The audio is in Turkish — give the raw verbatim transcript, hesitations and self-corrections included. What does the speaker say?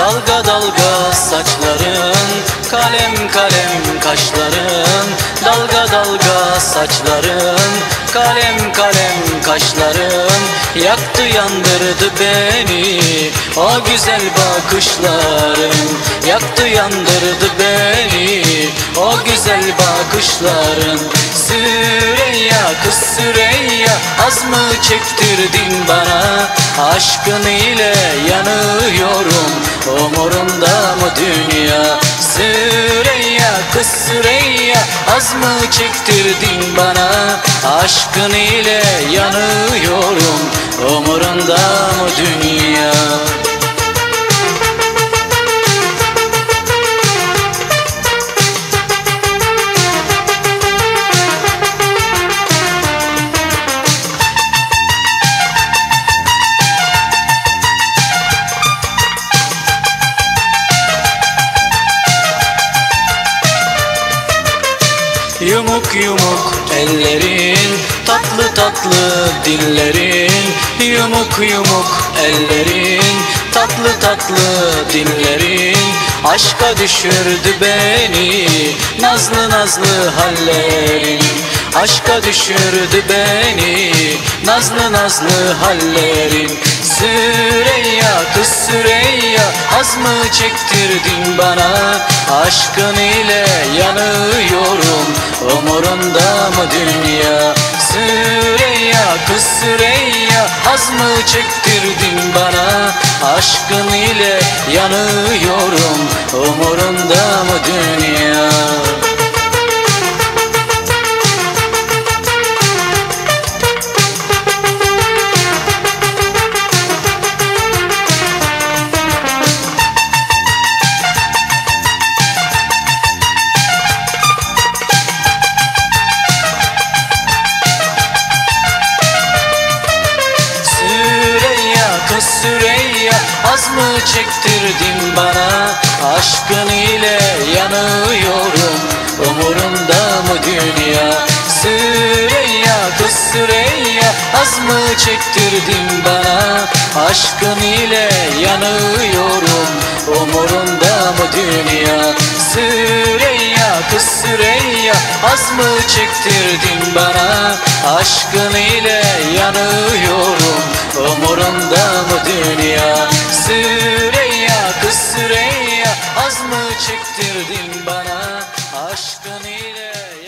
Dalga dalga saçların, kalem kalem kaşların. Dalga dalga saçların, kalem kalem kaşların. Yaktı yandırdı beni o güzel bakışların. Yaktı yandırdı beni o güzel bakışların. Süreyya kız Süreyya, az mı çektirdin bana? Aşkın ile yanıyorum, umurumda mı dünya? Süreyya kız Süreyya, az mı çektirdin bana? Aşkın ile yanıyorum, umurumda mı dünya? Yumuk yumuk ellerin, tatlı tatlı dillerin. Yumuk yumuk ellerin, tatlı tatlı dillerin. Aşka düşürdü beni nazlı nazlı hallerin. Aşka düşürdü beni nazlı nazlı hallerin. Süreyya kız Süreyya, az mı çektirdin bana? Aşkın ile yanıyorum, umurumda mı dünya? Süreyya kız Süreyya, az mı çektirdin bana? Aşkın ile yanıyorum, umurumda mı dünya? Süreyya, az mı çektirdin bana? Aşkın ile yanıyorum, umurumda mı dünya? Süreyya kız Süreyya, az mı çektirdin bana? Aşkın ile yanıyorum, umurumda mı dünya? Süreyya kız Süreyya, az mı çektirdin bana? Aşkın ile yanıyorum, umurumda mı dünya? Süreyya kız Süreyya, az mı çektirdin bana? Aşkın ile